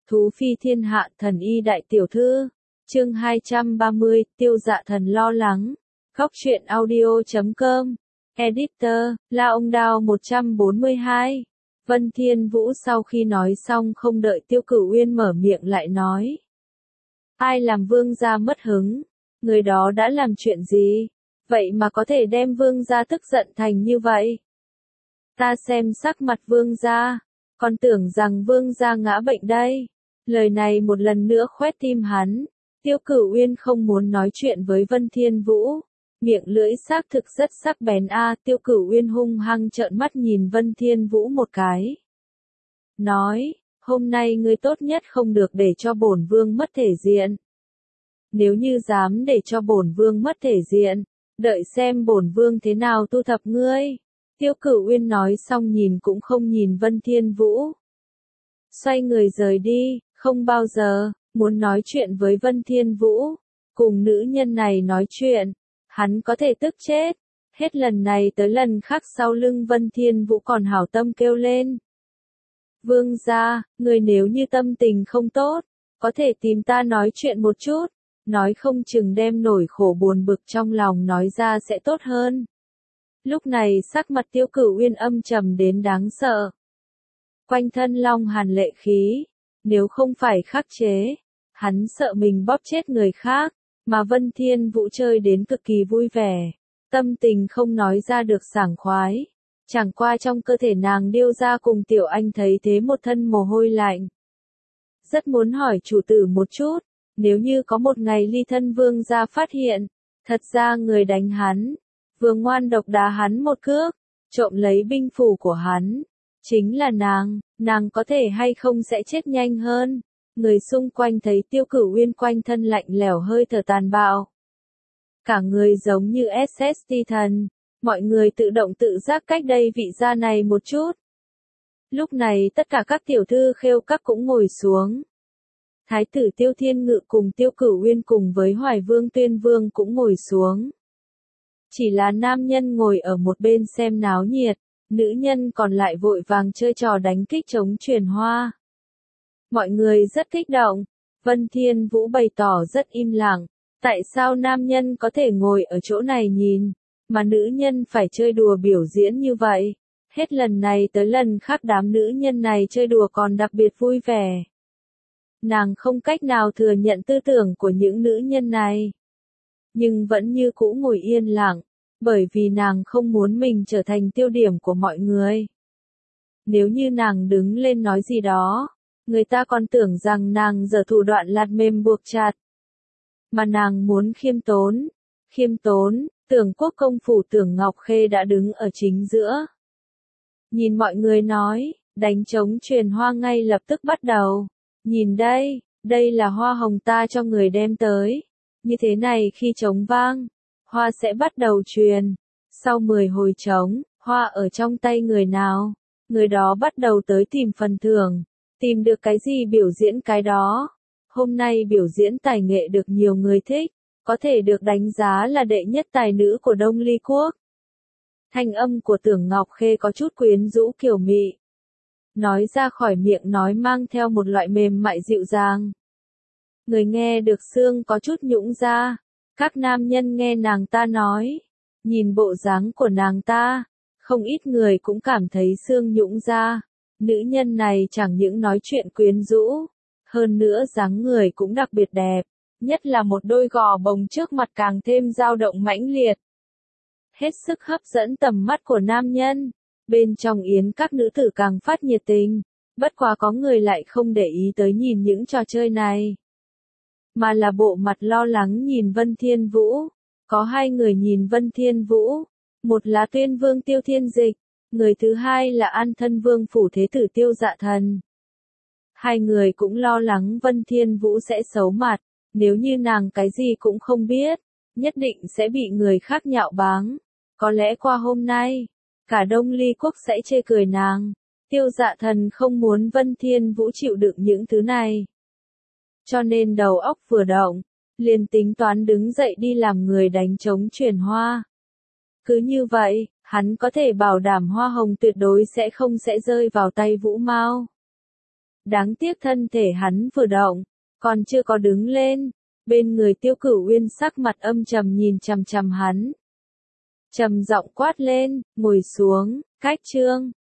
Thú phi thiên hạ thần y đại tiểu thư. Chương 230, Tiêu Dạ Thần lo lắng. Góc truyện audio.com. Editor, La Ông Đao 142. Vân Thiên Vũ sau khi nói xong không đợi Tiêu Cửu Uyên mở miệng lại nói. Ai làm vương gia mất hứng? Người đó đã làm chuyện gì? Vậy mà có thể đem vương gia tức giận thành như vậy? Ta xem sắc mặt vương gia, còn tưởng rằng vương gia ngã bệnh đây. Lời này một lần nữa khoét tim hắn. Tiêu Cửu Uyên không muốn nói chuyện với Vân Thiên Vũ. Miệng lưỡi xác thực rất sắc bén Tiêu Cửu Uyên hung hăng trợn mắt nhìn Vân Thiên Vũ một cái. Nói, hôm nay ngươi tốt nhất không được để cho bổn vương mất thể diện. Nếu như dám để cho bổn vương mất thể diện, đợi xem bổn vương thế nào thu thập ngươi. Tiêu Cửu Uyên nói xong nhìn cũng không nhìn Vân Thiên Vũ. Xoay người rời đi, không bao giờ muốn nói chuyện với Vân Thiên Vũ. Cùng nữ nhân này nói chuyện, hắn có thể tức chết. Hết lần này tới lần khác sau lưng Vân Thiên Vũ còn hảo tâm kêu lên. Vương gia, người nếu như tâm tình không tốt, có thể tìm ta nói chuyện một chút. Nói không chừng đem nỗi khổ buồn bực trong lòng nói ra sẽ tốt hơn. Lúc này sắc mặt Tiêu Cửu Uyên âm trầm đến đáng sợ. Quanh thân long hàn lệ khí, nếu không phải khắc chế, hắn sợ mình bóp chết người khác, mà Vân Thiên Vũ chơi đến cực kỳ vui vẻ, tâm tình không nói ra được sảng khoái. Chẳng qua trong cơ thể nàng điêu ra cùng Tiểu Anh thấy thế một thân mồ hôi lạnh. Rất muốn hỏi chủ tử một chút, nếu như có một ngày ly thân vương gia phát hiện, thật ra người đánh hắn, vừa ngoan độc đá hắn một cước, trộm lấy binh phủ của hắn, chính là nàng có thể hay không sẽ chết nhanh hơn. Người xung quanh thấy Tiêu Cửu Uyên quanh thân lạnh lẽo hơi thở tàn bạo. Cả người giống như SST thần, mọi người tự động tự giác cách đây vị gia này một chút. Lúc này tất cả các tiểu thư khêu các cũng ngồi xuống. Thái tử Tiêu Thiên Ngự cùng Tiêu Cửu Uyên cùng với Hoài Vương Tuyên Vương cũng ngồi xuống. Chỉ là nam nhân ngồi ở một bên xem náo nhiệt, nữ nhân còn lại vội vàng chơi trò đánh kích chống truyền hoa. Mọi người rất kích động, Vân Thiên Vũ bày tỏ rất im lặng, tại sao nam nhân có thể ngồi ở chỗ này nhìn, mà nữ nhân phải chơi đùa biểu diễn như vậy. Hết lần này tới lần khác đám nữ nhân này chơi đùa còn đặc biệt vui vẻ. Nàng không cách nào thừa nhận tư tưởng của những nữ nhân này, nhưng vẫn như cũ ngồi yên lặng, bởi vì nàng không muốn mình trở thành tiêu điểm của mọi người. Nếu như nàng đứng lên nói gì đó, người ta còn tưởng rằng nàng giở thủ đoạn lạt mềm buộc chặt. Mà nàng muốn khiêm tốn, Tưởng Quốc công phủ Tưởng Ngọc Khê đã đứng ở chính giữa. Nhìn mọi người nói, đánh trống truyền hoa ngay lập tức bắt đầu. Nhìn đây là hoa hồng ta cho người đem tới. Như thế này khi trống vang, hoa sẽ bắt đầu truyền. Sau 10 hồi trống, hoa ở trong tay người nào, người đó bắt đầu tới tìm phần thưởng. Tìm được cái gì biểu diễn cái đó. Hôm nay biểu diễn tài nghệ được nhiều người thích, có thể được đánh giá là đệ nhất tài nữ của Đông Ly Quốc. Thanh âm của Tưởng Ngọc Khê có chút quyến rũ kiều mị. Nói ra khỏi miệng nói mang theo một loại mềm mại dịu dàng. Người nghe được xương có chút nhũn ra. Các nam nhân nghe nàng ta nói, nhìn bộ dáng của nàng ta, không ít người cũng cảm thấy xương nhũn ra. Nữ nhân này chẳng những nói chuyện quyến rũ, hơn nữa dáng người cũng đặc biệt đẹp, nhất là một đôi gò bồng trước mặt càng thêm dao động mãnh liệt. Hết sức hấp dẫn tầm mắt của nam nhân, bên trong yến các nữ tử càng phát nhiệt tình, bất quá có người lại không để ý tới nhìn những trò chơi này, mà là bộ mặt lo lắng nhìn Vân Thiên Vũ. Có hai người nhìn Vân Thiên Vũ, một là Tuyên Vương Tiêu Thiên Dịch, người thứ hai là An Thân Vương phủ thế tử Tiêu Dạ Thần. Hai người cũng lo lắng Vân Thiên Vũ sẽ xấu mặt, nếu như nàng cái gì cũng không biết, nhất định sẽ bị người khác nhạo báng. Có lẽ qua hôm nay, cả Đông Ly Quốc sẽ chê cười nàng. Tiêu Dạ Thần không muốn Vân Thiên Vũ chịu đựng những thứ này. Cho nên đầu óc vừa động, liền tính toán đứng dậy đi làm người đánh trống truyền hoa. Cứ như vậy, hắn có thể bảo đảm hoa hồng tuyệt đối sẽ không rơi vào tay Vũ Mao. Đáng tiếc thân thể hắn vừa động, còn chưa có đứng lên, bên người Tiêu Cửu Uyên sắc mặt âm trầm nhìn chằm chằm hắn. Trầm giọng quát lên, ngồi xuống, cách trương,